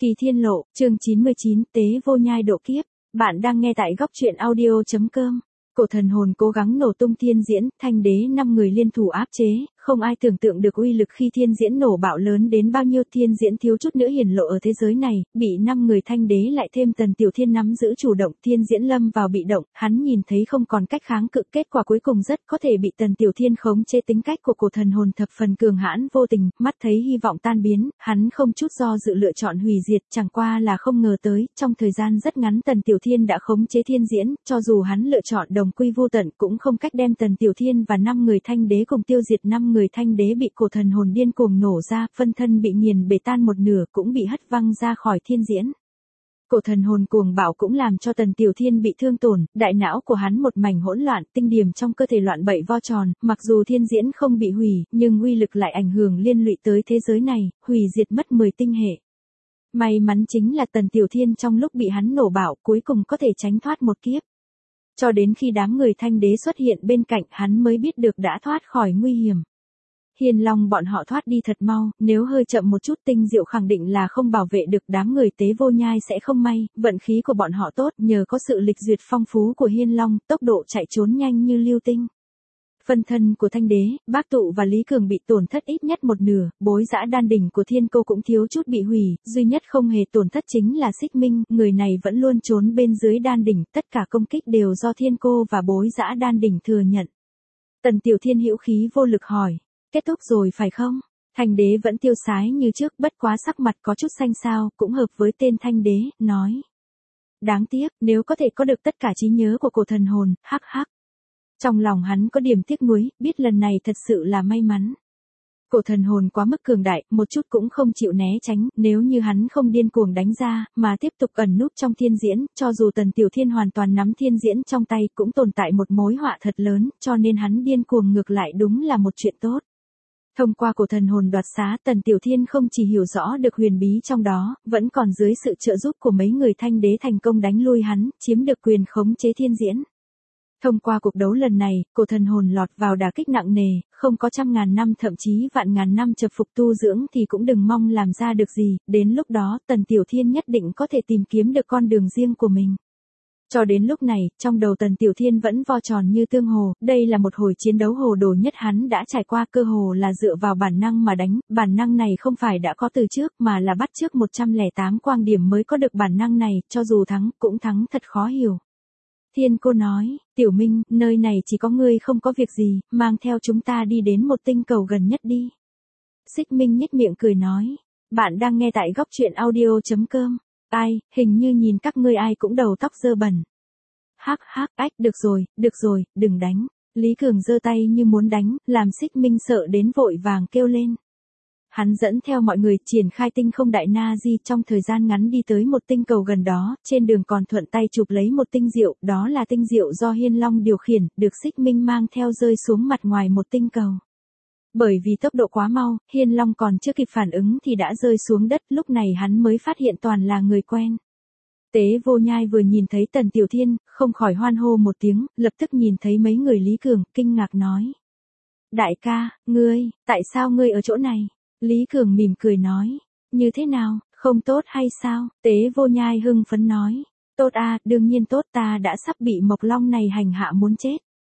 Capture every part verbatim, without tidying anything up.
Kỳ Thiên Lộ, chương chín mươi chín, Tế Vô Nhai độ kiếp. Bạn đang nghe tại góc truyện audio chấm com. Cổ thần hồn cố gắng nổ tung thiên diễn, thanh đế năm người liên thủ áp chế, không ai tưởng tượng được uy lực khi thiên diễn nổ bạo lớn đến bao nhiêu. Thiên diễn thiếu chút nữa hiển lộ ở thế giới này, bị năm người thanh đế lại thêm Tần Tiểu Thiên nắm giữ chủ động, thiên diễn lâm vào bị động, hắn nhìn thấy không còn cách kháng cự, kết quả cuối cùng rất có thể bị Tần Tiểu Thiên khống chế. Tính cách của cổ thần hồn thập phần cường hãn vô tình, mắt thấy hy vọng tan biến, hắn không chút do dự lựa chọn hủy diệt, chẳng qua là không ngờ tới, trong thời gian rất ngắn Tần Tiểu Thiên đã khống chế thiên diễn, cho dù hắn lựa chọn đồng quy vô tận cũng không cách đem Tần Tiểu Thiên và năm người thanh đế cùng tiêu diệt. Năm người thanh đế bị cổ thần hồn điên cuồng nổ ra, phân thân bị nghiền bể tan một nửa, cũng bị hất văng ra khỏi thiên diễn. Cổ thần hồn cuồng bạo cũng làm cho Tần Tiểu Thiên bị thương tổn, đại não của hắn một mảnh hỗn loạn, tinh điểm trong cơ thể loạn bậy vo tròn, mặc dù thiên diễn không bị hủy, nhưng uy lực lại ảnh hưởng liên lụy tới thế giới này, hủy diệt mất mười tinh hệ. May mắn chính là Tần Tiểu Thiên trong lúc bị hắn nổ bạo cuối cùng có thể tránh thoát một kiếp. Cho đến khi đám người thanh đế xuất hiện bên cạnh hắn mới biết được đã thoát khỏi nguy hiểm. Hiền Long bọn họ thoát đi thật mau, nếu hơi chậm một chút tinh diệu khẳng định là không bảo vệ được đám người Tế Vô Nhai sẽ không may, vận khí của bọn họ tốt, nhờ có sự lịch duyệt phong phú của Hiên Long, tốc độ chạy trốn nhanh như lưu tinh. Phân thân của thanh đế, Bác Tụ và Lý Cường bị tổn thất ít nhất một nửa, bối dã đan đỉnh của Thiên Cô cũng thiếu chút bị hủy, duy nhất không hề tổn thất chính là Xích Minh, người này vẫn luôn trốn bên dưới đan đỉnh, tất cả công kích đều do Thiên Cô và bối dã đan đỉnh thừa nhận. Tần Tiểu Thiên hữu khí vô lực hỏi, kết thúc rồi phải không? Thanh đế vẫn tiêu sái như trước, bất quá sắc mặt có chút xanh xao, cũng hợp với tên thanh đế, nói. Đáng tiếc, nếu có thể có được tất cả trí nhớ của cổ thần hồn, hắc hắc. Trong lòng hắn có điểm tiếc nuối, biết lần này thật sự là may mắn. Cổ thần hồn quá mức cường đại, một chút cũng không chịu né tránh, nếu như hắn không điên cuồng đánh ra, mà tiếp tục ẩn núp trong thiên diễn, cho dù Tần Tiểu Thiên hoàn toàn nắm thiên diễn trong tay cũng tồn tại một mối họa thật lớn, cho nên hắn điên cuồng ngược lại đúng là một chuyện tốt. Thông qua cổ thần hồn đoạt xá, Tần Tiểu Thiên không chỉ hiểu rõ được huyền bí trong đó, vẫn còn dưới sự trợ giúp của mấy người thanh đế thành công đánh lui hắn, chiếm được quyền khống chế thiên diễn. Thông qua cuộc đấu lần này, cổ thần hồn lọt vào đả kích nặng nề, không có trăm ngàn năm thậm chí vạn ngàn năm chập phục tu dưỡng thì cũng đừng mong làm ra được gì, đến lúc đó Tần Tiểu Thiên nhất định có thể tìm kiếm được con đường riêng của mình. Cho đến lúc này, trong đầu Tần Tiểu Thiên vẫn vo tròn như tương hồ, đây là một hồi chiến đấu hồ đồ nhất hắn đã trải qua, cơ hồ là dựa vào bản năng mà đánh, bản năng này không phải đã có từ trước mà là bắt chước một trăm lẻ tám quang điểm mới có được bản năng này, cho dù thắng, cũng thắng thật khó hiểu. Thiên Cô nói, Tiểu Minh, nơi này chỉ có ngươi không có việc gì, mang theo chúng ta đi đến một tinh cầu gần nhất đi. Xích Minh nhếch miệng cười nói, bạn đang nghe tại góc truyện audio chấm com. Ai, hình như nhìn các ngươi ai cũng đầu tóc dơ bẩn. Hắc hắc, ách, được rồi, được rồi, đừng đánh. Lý Cường giơ tay như muốn đánh, làm Xích Minh sợ đến vội vàng kêu lên. Hắn dẫn theo mọi người triển khai tinh không đại na di, trong thời gian ngắn đi tới một tinh cầu gần đó, trên đường còn thuận tay chụp lấy một tinh diệu, đó là tinh diệu do Hiên Long điều khiển, được Xích Minh mang theo rơi xuống mặt ngoài một tinh cầu. Bởi vì tốc độ quá mau, Hiên Long còn chưa kịp phản ứng thì đã rơi xuống đất, lúc này hắn mới phát hiện toàn là người quen. Tế Vô Nhai vừa nhìn thấy Tần Tiểu Thiên, không khỏi hoan hô một tiếng, lập tức nhìn thấy mấy người Lý Cường, kinh ngạc nói. Đại ca, ngươi, tại sao ngươi ở chỗ này? Lý Cường mỉm cười nói, như thế nào, không tốt hay sao? Tế Vô Nhai hưng phấn nói, tốt à, đương nhiên tốt, ta đã sắp bị Mộc Long này hành hạ muốn chết.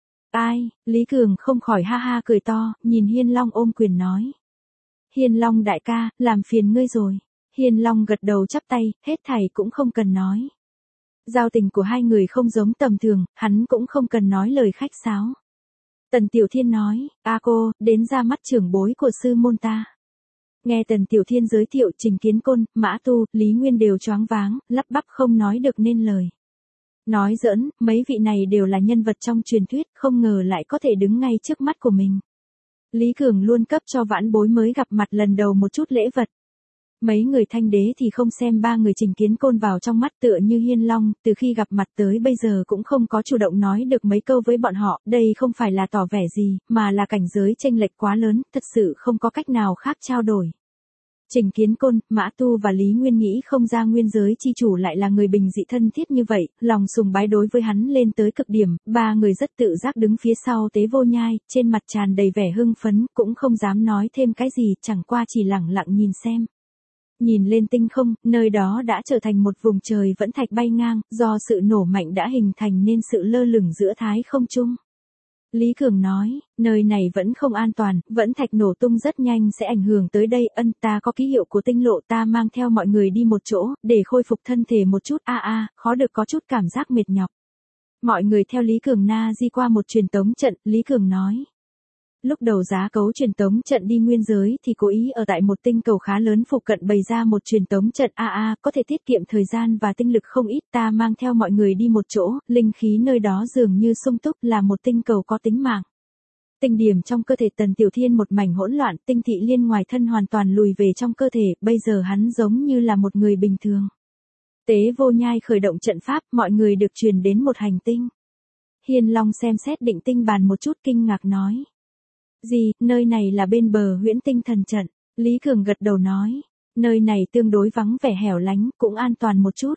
Ai, Lý Cường không khỏi ha ha cười to, nhìn Hiên Long ôm quyền nói. Hiên Long đại ca, làm phiền ngươi rồi. Hiên Long gật đầu chắp tay, hết thảy cũng không cần nói. Giao tình của hai người không giống tầm thường, hắn cũng không cần nói lời khách sáo. Tần Tiểu Thiên nói, a cô, đến ra mắt trưởng bối của sư môn ta. Nghe Tần Tiểu Thiên giới thiệu Trình Kiến Côn, Mã Tu, Lý Nguyên đều choáng váng, lắp bắp không nói được nên lời. Nói giỡn, mấy vị này đều là nhân vật trong truyền thuyết, không ngờ lại có thể đứng ngay trước mắt của mình. Lý Cường luôn cấp cho vãn bối mới gặp mặt lần đầu một chút lễ vật. Mấy người thanh đế thì không xem ba người Trình Kiến Côn vào trong mắt, tựa như Hiên Long, từ khi gặp mặt tới bây giờ cũng không có chủ động nói được mấy câu với bọn họ, đây không phải là tỏ vẻ gì, mà là cảnh giới chênh lệch quá lớn, thật sự không có cách nào khác trao đổi. Trình Kiến Côn, Mã Tu và Lý Nguyên nghĩ không ra nguyên giới chi chủ lại là người bình dị thân thiết như vậy, lòng sùng bái đối với hắn lên tới cực điểm, ba người rất tự giác đứng phía sau Tế Vô Nhai, trên mặt tràn đầy vẻ hưng phấn, cũng không dám nói thêm cái gì, chẳng qua chỉ lẳng lặng nhìn xem. Nhìn lên tinh không, nơi đó đã trở thành một vùng trời vẫn thạch bay ngang, do sự nổ mạnh đã hình thành nên sự lơ lửng giữa thái không trung. Lý Cường nói, nơi này vẫn không an toàn, vẫn thạch nổ tung rất nhanh sẽ ảnh hưởng tới đây, ân ta có ký hiệu của tinh lộ ta mang theo mọi người đi một chỗ, để khôi phục thân thể một chút, a a, khó được có chút cảm giác mệt nhọc. Mọi người theo Lý Cường na di qua một truyền tống trận, Lý Cường nói. Lúc đầu giá cấu truyền tống trận đi nguyên giới thì cố ý ở tại một tinh cầu khá lớn phụ cận bày ra một truyền tống trận a a, có thể tiết kiệm thời gian và tinh lực không ít, ta mang theo mọi người đi một chỗ, linh khí nơi đó dường như sung túc, là một tinh cầu có tính mạng. Tinh điểm trong cơ thể Tần Tiểu Thiên một mảnh hỗn loạn, tinh thị liên ngoài thân hoàn toàn lùi về trong cơ thể, bây giờ hắn giống như là một người bình thường. Tế Vô Nhai khởi động trận pháp, mọi người được truyền đến một hành tinh. Hiên Long xem xét định tinh bàn một chút kinh ngạc nói. Gì, nơi này là bên bờ huyễn tinh thần trận. Lý Cường gật đầu nói. Nơi này tương đối vắng vẻ hẻo lánh, cũng an toàn một chút.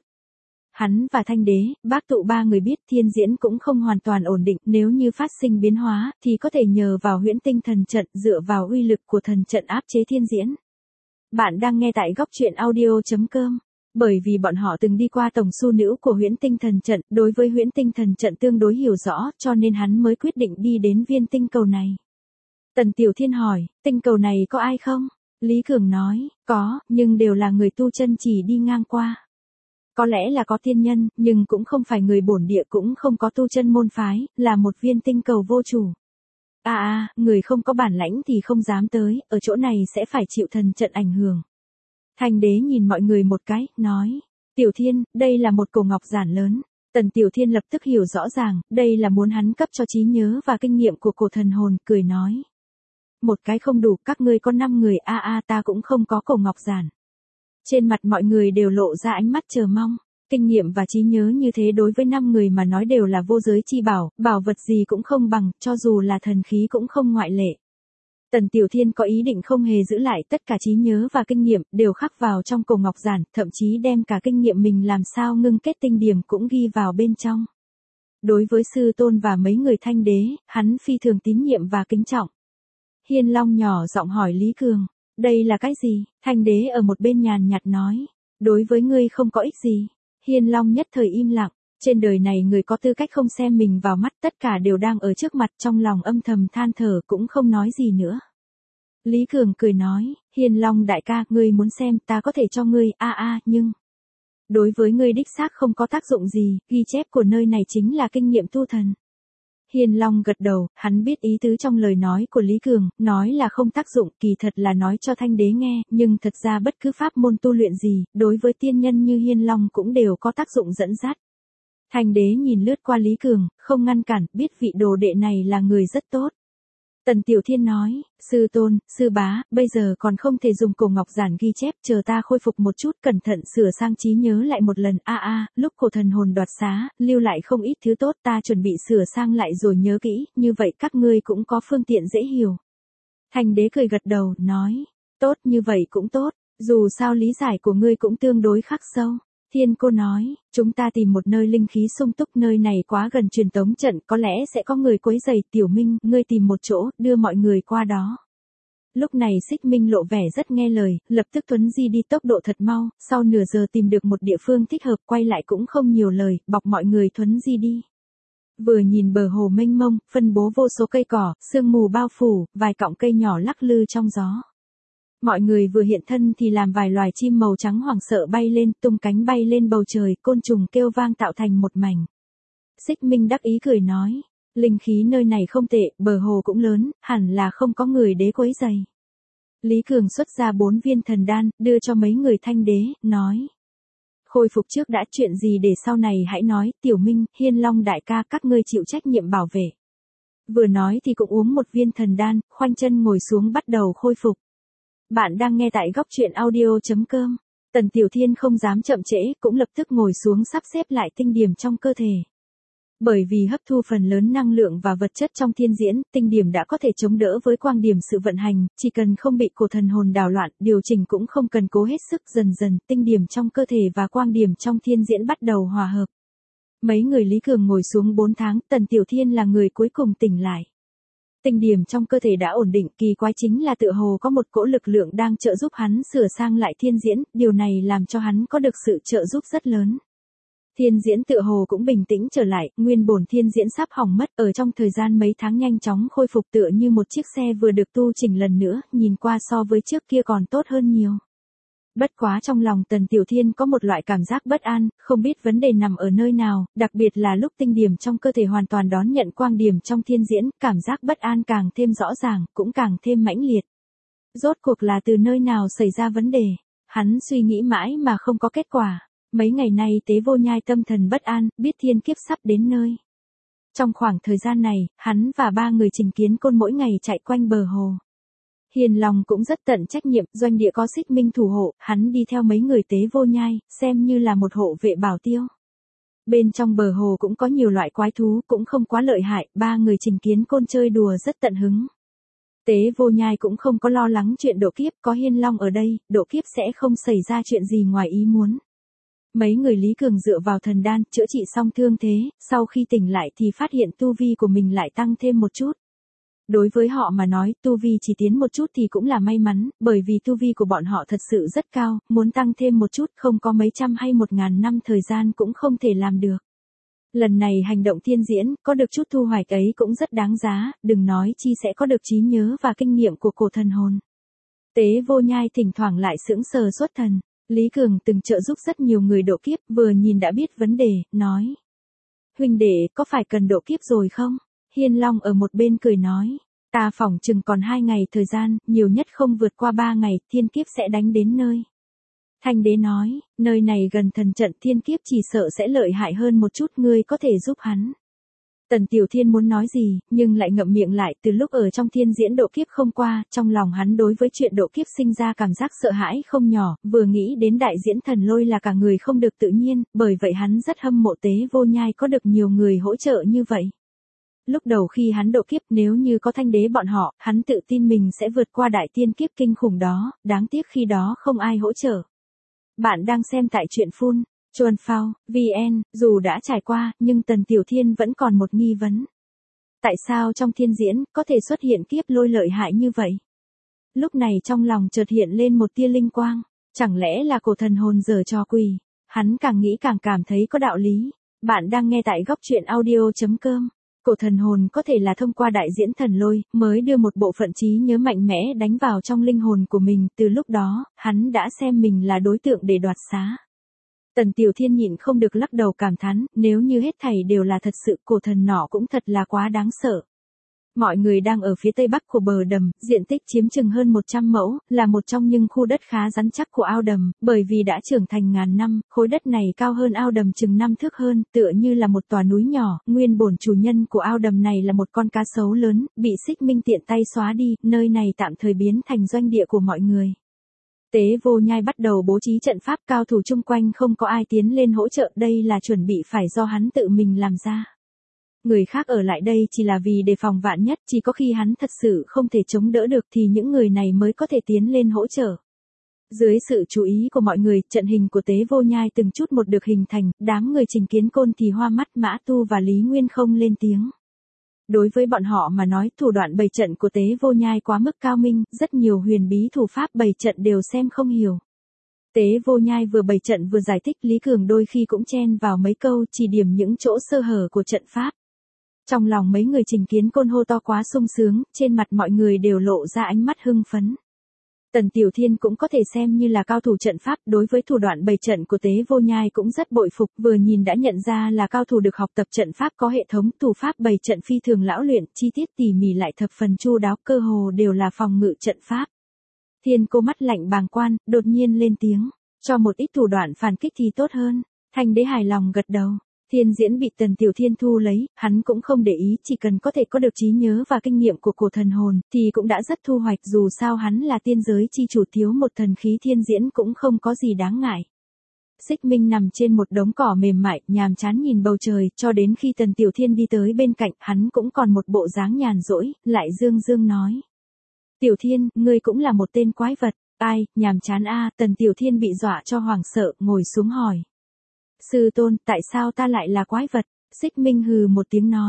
Hắn và Thanh Đế, Bác Tụ ba người biết thiên diễn cũng không hoàn toàn ổn định, nếu như phát sinh biến hóa, thì có thể nhờ vào huyễn tinh thần trận, dựa vào uy lực của thần trận áp chế thiên diễn. Bạn đang nghe tại góc truyện audio chấm com. Bởi vì bọn họ từng đi qua tổng su nữ của huyễn tinh thần trận, đối với huyễn tinh thần trận tương đối hiểu rõ, cho nên hắn mới quyết định đi đến viên tinh cầu này. Tần Tiểu Thiên hỏi, tinh cầu này có ai không? Lý Cường nói, có, nhưng đều là người tu chân chỉ đi ngang qua. Có lẽ là có tiên nhân, nhưng cũng không phải người bổn địa, cũng không có tu chân môn phái, là một viên tinh cầu vô chủ. À à, người không có bản lãnh thì không dám tới, ở chỗ này sẽ phải chịu thần trận ảnh hưởng. Thanh Đế nhìn mọi người một cái, nói, Tiểu Thiên, đây là một cổ ngọc giản lớn. Tần Tiểu Thiên lập tức hiểu rõ ràng, đây là muốn hắn cấp cho trí nhớ và kinh nghiệm của cổ thần hồn, cười nói. Một cái không đủ, các ngươi có năm người, a a ta cũng không có cổ ngọc giản. Trên mặt mọi người đều lộ ra ánh mắt chờ mong. Kinh nghiệm và trí nhớ như thế đối với năm người mà nói đều là vô giới chi bảo, bảo vật gì cũng không bằng, cho dù là thần khí cũng không ngoại lệ. Tần Tiểu Thiên có ý định không hề giữ lại, tất cả trí nhớ và kinh nghiệm đều khắc vào trong cổ ngọc giản, thậm chí đem cả kinh nghiệm mình làm sao ngưng kết tinh điểm cũng ghi vào bên trong. Đối với sư tôn và mấy người Thanh Đế, hắn phi thường tín nhiệm và kính trọng. Hiên Long nhỏ giọng hỏi Lý Cường, đây là cái gì? Thanh Đế ở một bên nhàn nhạt nói, đối với ngươi không có ích gì. Hiên Long nhất thời im lặng, trên đời này người có tư cách không xem mình vào mắt, tất cả đều đang ở trước mặt, trong lòng âm thầm than thở cũng không nói gì nữa. Lý Cường cười nói, Hiên Long đại ca, ngươi muốn xem, ta có thể cho ngươi, a a, nhưng đối với ngươi đích xác không có tác dụng gì, ghi chép của nơi này chính là kinh nghiệm tu thần. Hiên Long gật đầu, hắn biết ý tứ trong lời nói của Lý Cường, nói là không tác dụng, kỳ thật là nói cho Thanh Đế nghe, nhưng thật ra bất cứ pháp môn tu luyện gì, đối với tiên nhân như Hiên Long cũng đều có tác dụng dẫn dắt. Thanh Đế nhìn lướt qua Lý Cường, không ngăn cản, biết vị đồ đệ này là người rất tốt. Tần Tiểu Thiên nói, sư tôn, sư bá, bây giờ còn không thể dùng cổ ngọc giản ghi chép, chờ ta khôi phục một chút, cẩn thận sửa sang trí nhớ lại một lần, a a, lúc cổ thần hồn đoạt xá, lưu lại không ít thứ tốt, ta chuẩn bị sửa sang lại rồi nhớ kỹ, như vậy các ngươi cũng có phương tiện dễ hiểu. Thanh Đế cười gật đầu, nói, tốt, như vậy cũng tốt, dù sao lý giải của ngươi cũng tương đối khắc sâu. Thiên Cô nói, chúng ta tìm một nơi linh khí sung túc, nơi này quá gần truyền tống trận, có lẽ sẽ có người quấy rầy. Tiểu Minh, ngươi tìm một chỗ, đưa mọi người qua đó. Lúc này Xích Minh lộ vẻ rất nghe lời, lập tức tuấn di đi tốc độ thật mau, sau nửa giờ tìm được một địa phương thích hợp, quay lại cũng không nhiều lời, bọc mọi người tuấn di đi. Vừa nhìn bờ hồ mênh mông, phân bố vô số cây cỏ, sương mù bao phủ, vài cọng cây nhỏ lắc lư trong gió. Mọi người vừa hiện thân thì làm vài loài chim màu trắng hoảng sợ bay lên, tung cánh bay lên bầu trời, côn trùng kêu vang tạo thành một mảnh. Xích Minh đắc ý cười nói, linh khí nơi này không tệ, bờ hồ cũng lớn, hẳn là không có người đế quấy rầy. Lý Cường xuất ra bốn viên thần đan, đưa cho mấy người Thanh Đế, nói. Khôi phục trước đã, chuyện gì để sau này hãy nói, Tiểu Minh, Hiên Long đại ca, các ngươi chịu trách nhiệm bảo vệ. Vừa nói thì cũng uống một viên thần đan, khoanh chân ngồi xuống bắt đầu khôi phục. Bạn đang nghe tại góc truyện audio chấm com. Tần Tiểu Thiên không dám chậm trễ, cũng lập tức ngồi xuống sắp xếp lại tinh điểm trong cơ thể. Bởi vì hấp thu phần lớn năng lượng và vật chất trong thiên diễn, tinh điểm đã có thể chống đỡ với quang điểm sự vận hành, chỉ cần không bị cổ thần hồn đảo loạn, điều chỉnh cũng không cần cố hết sức, dần dần, tinh điểm trong cơ thể và quang điểm trong thiên diễn bắt đầu hòa hợp. Mấy người Lý Cường ngồi xuống bốn tháng, Tần Tiểu Thiên là người cuối cùng tỉnh lại. Tinh điểm trong cơ thể đã ổn định, kỳ quái chính là tựa hồ có một cỗ lực lượng đang trợ giúp hắn sửa sang lại thiên diễn, điều này làm cho hắn có được sự trợ giúp rất lớn. Thiên diễn tựa hồ cũng bình tĩnh trở lại, nguyên bổn thiên diễn sắp hỏng mất, ở trong thời gian mấy tháng nhanh chóng khôi phục tựa như một chiếc xe vừa được tu chỉnh lần nữa, nhìn qua so với trước kia còn tốt hơn nhiều. Bất quá trong lòng Tần Tiểu Thiên có một loại cảm giác bất an, không biết vấn đề nằm ở nơi nào, đặc biệt là lúc tinh điểm trong cơ thể hoàn toàn đón nhận quang điểm trong thiên diễn, cảm giác bất an càng thêm rõ ràng, cũng càng thêm mãnh liệt. Rốt cuộc là từ nơi nào xảy ra vấn đề? Hắn suy nghĩ mãi mà không có kết quả. Mấy ngày nay Tế Vô Nhai tâm thần bất an, biết thiên kiếp sắp đến nơi. Trong khoảng thời gian này, hắn và ba người Trình Kiến Côn mỗi ngày chạy quanh bờ hồ. Hiền Long cũng rất tận trách nhiệm, doanh địa có Xích Minh thủ hộ, hắn đi theo mấy người Tế Vô Nhai, xem như là một hộ vệ bảo tiêu. Bên trong bờ hồ cũng có nhiều loại quái thú, cũng không quá lợi hại, ba người Trình Kiến Côn chơi đùa rất tận hứng. Tế Vô Nhai cũng không có lo lắng chuyện độ kiếp, có Hiên Long ở đây, độ kiếp sẽ không xảy ra chuyện gì ngoài ý muốn. Mấy người Lý Cường dựa vào thần đan, chữa trị xong thương thế, sau khi tỉnh lại thì phát hiện tu vi của mình lại tăng thêm một chút. Đối với họ mà nói, tu vi chỉ tiến một chút thì cũng là may mắn, bởi vì tu vi của bọn họ thật sự rất cao, muốn tăng thêm một chút không có mấy trăm hay một ngàn năm thời gian cũng không thể làm được. Lần này hành động thiên diễn, có được chút thu hoạch ấy cũng rất đáng giá, đừng nói chi sẽ có được trí nhớ và kinh nghiệm của cổ thần hồn. Tế Vô Nhai thỉnh thoảng lại sững sờ xuất thần. Lý Cường từng trợ giúp rất nhiều người độ kiếp, vừa nhìn đã biết vấn đề, nói. Huynh đệ, có phải cần độ kiếp rồi không? Hiên Long ở một bên cười nói. Ta phỏng chừng còn hai ngày thời gian, nhiều nhất không vượt qua ba ngày, thiên kiếp sẽ đánh đến nơi. Thanh đế nói, nơi này gần thần trận thiên kiếp chỉ sợ sẽ lợi hại hơn một chút, ngươi có thể giúp hắn. Tần Tiểu Thiên muốn nói gì, nhưng lại ngậm miệng lại, từ lúc ở trong thiên diễn độ kiếp không qua, trong lòng hắn đối với chuyện độ kiếp sinh ra cảm giác sợ hãi không nhỏ, vừa nghĩ đến đại diễn thần lôi là cả người không được tự nhiên, bởi vậy hắn rất hâm mộ Tế Vô Nhai có được nhiều người hỗ trợ như vậy. Lúc đầu khi hắn độ kiếp, nếu như có Thanh đế bọn họ, hắn tự tin mình sẽ vượt qua đại tiên kiếp kinh khủng đó, đáng tiếc khi đó không ai hỗ trợ. Bạn đang xem tại truyện Phun Chuan Phao, vê en, dù đã trải qua, nhưng Tần Tiểu Thiên vẫn còn một nghi vấn. Tại sao trong thiên diễn, có thể xuất hiện kiếp lôi lợi hại như vậy? Lúc này trong lòng chợt hiện lên một tia linh quang, chẳng lẽ là cổ thần hồn giở trò quỷ? Hắn càng nghĩ càng cảm thấy có đạo lý. Bạn đang nghe tại góc truyện audio chấm com. Cổ thần hồn có thể là thông qua đại diễn thần lôi, mới đưa một bộ phận trí nhớ mạnh mẽ đánh vào trong linh hồn của mình, từ lúc đó, hắn đã xem mình là đối tượng để đoạt xá. Tần Tiểu Thiên nhịn không được lắc đầu cảm thán, nếu như hết thảy đều là thật sự, cổ thần nọ cũng thật là quá đáng sợ. Mọi người đang ở phía tây bắc của bờ đầm, diện tích chiếm chừng hơn một trăm mẫu, là một trong những khu đất khá rắn chắc của ao đầm, bởi vì đã trưởng thành ngàn năm, khối đất này cao hơn ao đầm chừng năm thước hơn, tựa như là một tòa núi nhỏ, nguyên bổn chủ nhân của ao đầm này là một con cá sấu lớn, bị Xích Minh tiện tay xóa đi, nơi này tạm thời biến thành doanh địa của mọi người. Tế Vô Nhai bắt đầu bố trí trận pháp, cao thủ chung quanh không có ai tiến lên hỗ trợ, đây là chuẩn bị phải do hắn tự mình làm ra. Người khác ở lại đây chỉ là vì đề phòng vạn nhất, chỉ có khi hắn thật sự không thể chống đỡ được thì những người này mới có thể tiến lên hỗ trợ. Dưới sự chú ý của mọi người, trận hình của Tế Vô Nhai từng chút một được hình thành, đám người Trình Kiến Côn thì hoa mắt, Mã Tu và Lý Nguyên không lên tiếng. Đối với bọn họ mà nói, thủ đoạn bày trận của Tế Vô Nhai quá mức cao minh, rất nhiều huyền bí thủ pháp bày trận đều xem không hiểu. Tế Vô Nhai vừa bày trận vừa giải thích, Lý Cường đôi khi cũng chen vào mấy câu chỉ điểm những chỗ sơ hở của trận pháp. Trong lòng mấy người Trình Kiến Côn hô to quá sung sướng, trên mặt mọi người đều lộ ra ánh mắt hưng phấn. Tần Tiểu Thiên cũng có thể xem như là cao thủ trận pháp, đối với thủ đoạn bày trận của Tế Vô Nhai cũng rất bội phục, vừa nhìn đã nhận ra là cao thủ được học tập trận pháp có hệ thống, thủ pháp bày trận phi thường lão luyện, chi tiết tỉ mỉ lại thập phần chu đáo, cơ hồ đều là phòng ngự trận pháp. Thiên Cô mắt lạnh bàng quan, đột nhiên lên tiếng, cho một ít thủ đoạn phản kích thì tốt hơn. Thanh đế hài lòng gật đầu. Thiên diễn bị Tần Tiểu Thiên thu lấy, hắn cũng không để ý, chỉ cần có thể có được trí nhớ và kinh nghiệm của cổ thần hồn, thì cũng đã rất thu hoạch, dù sao hắn là tiên giới chi chủ, thiếu một thần khí thiên diễn cũng không có gì đáng ngại. Xích Minh nằm trên một đống cỏ mềm mại, nhàm chán nhìn bầu trời, cho đến khi Tần Tiểu Thiên đi tới bên cạnh, hắn cũng còn một bộ dáng nhàn rỗi, lại dương dương nói. Tiểu Thiên, ngươi cũng là một tên quái vật. Ai, nhàm chán a? Tần Tiểu Thiên bị dọa cho hoảng sợ, ngồi xuống hỏi. Sư tôn, tại sao ta lại là quái vật? Xích Minh hừ một tiếng nói.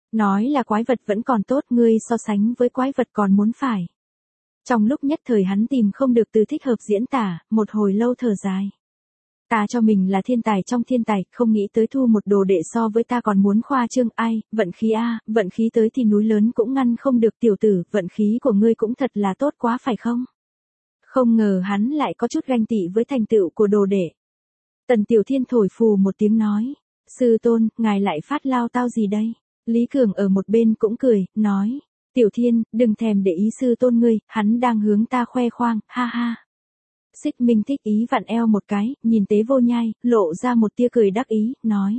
Nói là quái vật vẫn còn tốt, ngươi so sánh với quái vật còn muốn phải. Trong lúc nhất thời hắn tìm không được từ thích hợp diễn tả, một hồi lâu thở dài. Ta cho mình là thiên tài trong thiên tài, không nghĩ tới thu một đồ đệ so với ta còn muốn khoa trương. Ai, vận khí a, vận khí tới thì núi lớn cũng ngăn không được. Tiểu tử, vận khí của ngươi cũng thật là tốt quá phải không? Không ngờ hắn lại có chút ganh tị với thành tựu của đồ đệ. Tần Tiểu Thiên thổi phù một tiếng nói, sư tôn, ngài lại phát lao tao gì đây? Lý Cường ở một bên cũng cười, nói, Tiểu Thiên, đừng thèm để ý sư tôn ngươi, hắn đang hướng ta khoe khoang, ha ha. Xích Minh thích ý vặn eo một cái, nhìn Tế Vô Nhai, lộ ra một tia cười đắc ý, nói.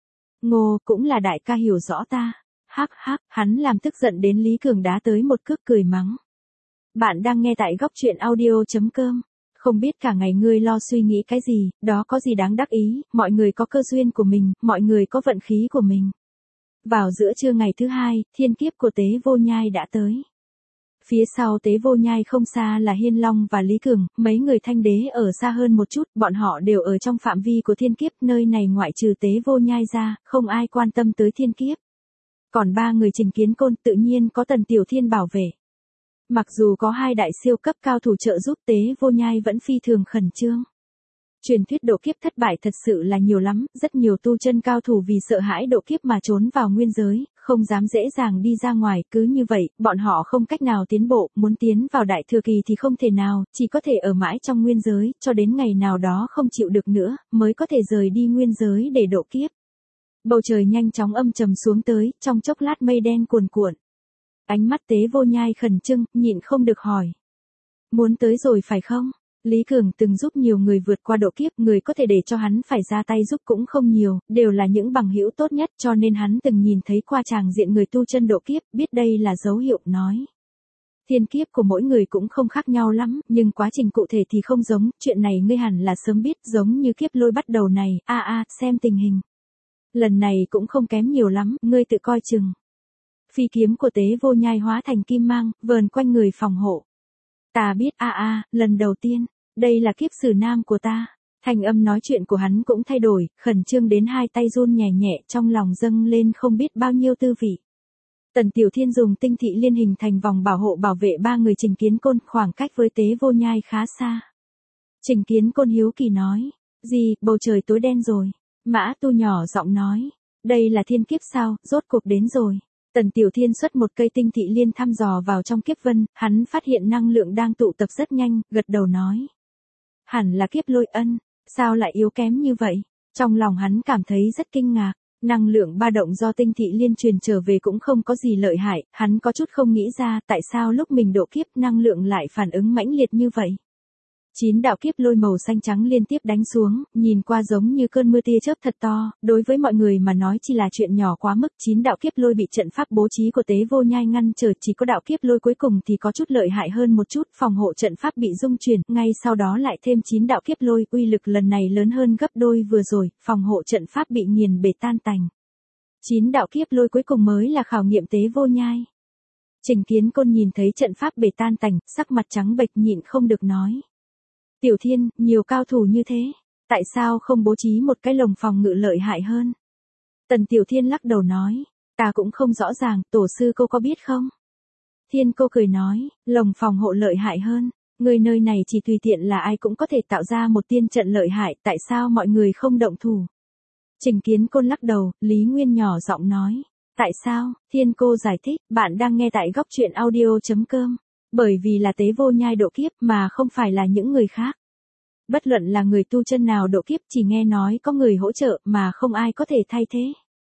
Ngô, cũng là đại ca hiểu rõ ta. Hắc hắc, hắn làm tức giận đến Lý Cường đá tới một cước cười mắng. Bạn đang nghe tại góc truyện audio.com. Không biết cả ngày ngươi lo suy nghĩ cái gì, đó có gì đáng đắc ý, mọi người có cơ duyên của mình, mọi người có vận khí của mình. Vào giữa trưa ngày thứ hai, thiên kiếp của Tế Vô Nhai đã tới. Phía sau Tế Vô Nhai không xa là Hiên Long và Lý Cường, mấy người Thanh Đế ở xa hơn một chút, bọn họ đều ở trong phạm vi của thiên kiếp, nơi này ngoại trừ Tế Vô Nhai ra, không ai quan tâm tới thiên kiếp. Còn ba người Trình Kiến Côn tự nhiên có Tần Tiểu Thiên bảo vệ. Mặc dù có hai đại siêu cấp cao thủ trợ giúp, Tế Vô Nhai vẫn phi thường khẩn trương. Truyền thuyết độ kiếp thất bại thật sự là nhiều lắm, rất nhiều tu chân cao thủ vì sợ hãi độ kiếp mà trốn vào nguyên giới, không dám dễ dàng đi ra ngoài, cứ như vậy, bọn họ không cách nào tiến bộ, muốn tiến vào đại thừa kỳ thì không thể nào, chỉ có thể ở mãi trong nguyên giới, cho đến ngày nào đó không chịu được nữa, mới có thể rời đi nguyên giới để độ kiếp. Bầu trời nhanh chóng âm trầm xuống tới, trong chốc lát mây đen cuồn cuộn. Ánh mắt Tế Vô Nhai khẩn trương, nhịn không được hỏi. Muốn tới rồi phải không? Lý Cường từng giúp nhiều người vượt qua độ kiếp, người có thể để cho hắn phải ra tay giúp cũng không nhiều, đều là những bằng hữu tốt nhất, cho nên hắn từng nhìn thấy qua tràng diện người tu chân độ kiếp, biết đây là dấu hiệu, nói. Thiên kiếp của mỗi người cũng không khác nhau lắm, nhưng quá trình cụ thể thì không giống, chuyện này ngươi hẳn là sớm biết, giống như kiếp lôi bắt đầu này, a a, xem tình hình. Lần này cũng không kém nhiều lắm, ngươi tự coi chừng. Phi kiếm của Tế Vô Nhai hóa thành kim mang, vờn quanh người phòng hộ. Ta biết a a, lần đầu tiên. Đây là kiếp sử nam của ta. Thành âm nói chuyện của hắn cũng thay đổi, khẩn trương đến hai tay run nhẹ nhẹ, trong lòng dâng lên không biết bao nhiêu tư vị. Tần Tiểu Thiên dùng tinh thị liên hình thành vòng bảo hộ bảo vệ ba người Trình Kiến Côn, khoảng cách với Tế Vô Nhai khá xa. Trình Kiến Côn hiếu kỳ nói, gì, bầu trời tối đen rồi. Mã Tu nhỏ giọng nói, đây là thiên kiếp sao, rốt cuộc đến rồi. Tần Tiểu Thiên xuất một cây tinh thị liên thăm dò vào trong kiếp vân, hắn phát hiện năng lượng đang tụ tập rất nhanh, gật đầu nói. Hẳn là kiếp lôi ân, sao lại yếu kém như vậy? Trong lòng hắn cảm thấy rất kinh ngạc, năng lượng ba động do tinh thị liên truyền trở về cũng không có gì lợi hại, hắn có chút không nghĩ ra tại sao lúc mình độ kiếp năng lượng lại phản ứng mãnh liệt như vậy. Chín đạo kiếp lôi màu xanh trắng liên tiếp đánh xuống, nhìn qua giống như cơn mưa tia chớp thật to, đối với mọi người mà nói chỉ là chuyện nhỏ quá mức. Chín đạo kiếp lôi bị trận pháp bố trí của Tế Vô Nhai ngăn trở, chỉ có đạo kiếp lôi cuối cùng thì có chút lợi hại hơn một chút, phòng hộ trận pháp bị rung chuyển, ngay sau đó lại thêm chín đạo kiếp lôi, uy lực lần này lớn hơn gấp đôi vừa rồi, phòng hộ trận pháp bị nghiền bể tan tành. Chín đạo kiếp lôi cuối cùng mới là khảo nghiệm Tế Vô Nhai. Trình Kiến Côn nhìn thấy trận pháp bể tan tành, sắc mặt trắng bệch nhịn không được nói. Tiểu Thiên, nhiều cao thủ như thế, tại sao không bố trí một cái lồng phòng ngự lợi hại hơn? Tần Tiểu Thiên lắc đầu nói, ta cũng không rõ ràng, tổ sư cô có biết không? Thiên cô cười nói, lồng phòng hộ lợi hại hơn, người nơi này chỉ tùy tiện là ai cũng có thể tạo ra một tiên trận lợi hại, tại sao mọi người không động thủ? Trình Kiến Côn lắc đầu, Lý Nguyên nhỏ giọng nói, tại sao? Thiên cô giải thích, bạn đang nghe tại góc truyện audio.com. Bởi vì là Tế Vô Nhai độ kiếp mà không phải là những người khác. Bất luận là người tu chân nào độ kiếp, chỉ nghe nói có người hỗ trợ mà không ai có thể thay thế.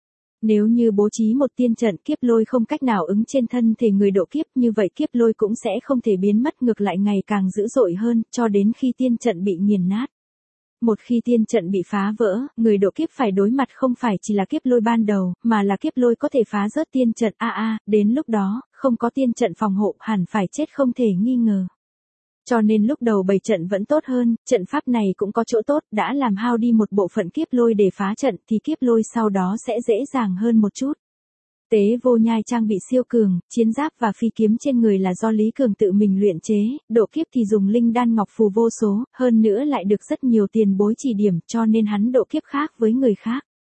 Nếu như bố trí một tiên trận, kiếp lôi không cách nào ứng trên thân thể người độ kiếp, như vậy kiếp lôi cũng sẽ không thể biến mất, ngược lại ngày càng dữ dội hơn, cho đến khi tiên trận bị nghiền nát. Một khi tiên trận bị phá vỡ, người độ kiếp phải đối mặt không phải chỉ là kiếp lôi ban đầu, mà là kiếp lôi có thể phá rớt tiên trận. A a, đến lúc đó, không có tiên trận phòng hộ, hẳn phải chết không thể nghi ngờ. Cho nên lúc đầu bày trận vẫn tốt hơn, trận pháp này cũng có chỗ tốt, đã làm hao đi một bộ phận kiếp lôi để phá trận, thì kiếp lôi sau đó sẽ dễ dàng hơn một chút. Tế Vô Nhai trang bị siêu cường, chiến giáp và phi kiếm trên người là do Lý Cường tự mình luyện chế, độ kiếp thì dùng linh đan ngọc phù vô số, hơn nữa lại được rất nhiều tiền bối chỉ điểm, cho nên hắn độ kiếp khác với người khác.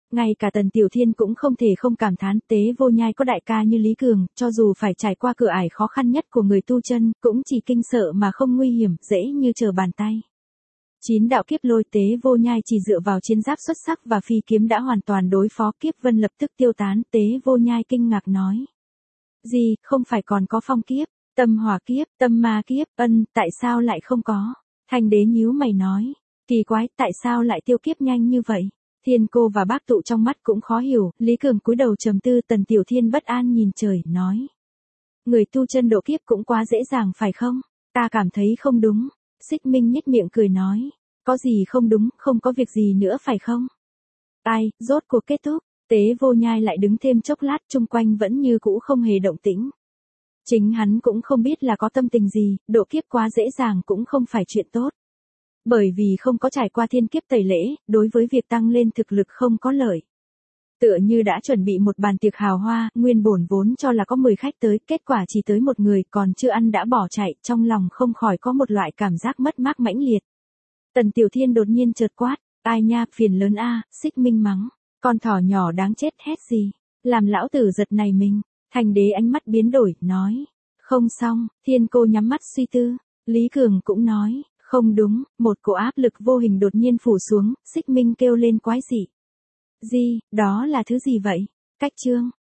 Ngay cả Tần Tiểu Thiên cũng không thể không cảm thán Tế Vô Nhai có đại ca như Lý Cường, cho dù phải trải qua cửa ải khó khăn nhất của người tu chân, cũng chỉ kinh sợ mà không nguy hiểm, dễ như trở bàn tay. Chín đạo kiếp lôi Tế Vô Nhai chỉ dựa vào chiến giáp xuất sắc và phi kiếm đã hoàn toàn đối phó, kiếp vân lập tức tiêu tán. Tế Vô Nhai kinh ngạc nói. Gì, không phải còn có phong kiếp, tâm hỏa kiếp, tâm ma kiếp, ân, tại sao lại không có? Thanh đế nhíu mày nói. Kỳ quái, tại sao lại tiêu kiếp nhanh như vậy? Thiên cô và bác tụ trong mắt cũng khó hiểu, Lý Cường cúi đầu trầm tư. Tần Tiểu Thiên bất an nhìn trời, nói. Người tu chân độ kiếp cũng quá dễ dàng phải không? Ta cảm thấy không đúng. Xích Minh nhếch miệng cười nói. Có gì không đúng, không có việc gì nữa phải không? Ai, rốt cuộc kết thúc. Tế Vô Nhai lại đứng thêm chốc lát, chung quanh vẫn như cũ không hề động tĩnh. Chính hắn cũng không biết là có tâm tình gì, độ kiếp quá dễ dàng cũng không phải chuyện tốt. Bởi vì không có trải qua thiên kiếp tẩy lễ, đối với việc tăng lên thực lực không có lợi. Tựa như đã chuẩn bị một bàn tiệc hào hoa, nguyên bổn vốn cho là có mười khách tới, kết quả chỉ tới một người, còn chưa ăn đã bỏ chạy, trong lòng không khỏi có một loại cảm giác mất mát mãnh liệt. Tần Tiểu Thiên đột nhiên chợt quát, ai nha, phiền lớn a, Xích Minh mắng, con thỏ nhỏ đáng chết hét gì, làm lão tử giật này mình. Thành đế ánh mắt biến đổi, nói, không xong. Thiên cô nhắm mắt suy tư, Lý Cường cũng nói, không đúng. Một cỗ áp lực vô hình đột nhiên phủ xuống, Xích Minh kêu lên quái dị. Gì, đó là thứ gì vậy? Cách chương